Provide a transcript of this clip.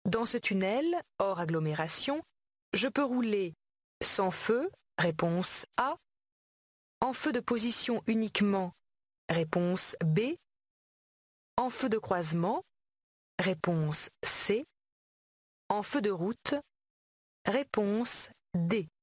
Dans ce tunnel, hors agglomération, je peux rouler sans feu, réponse A. En feu de position uniquement, réponse B. En feu de croisement, réponse C. En feu de route, réponse D.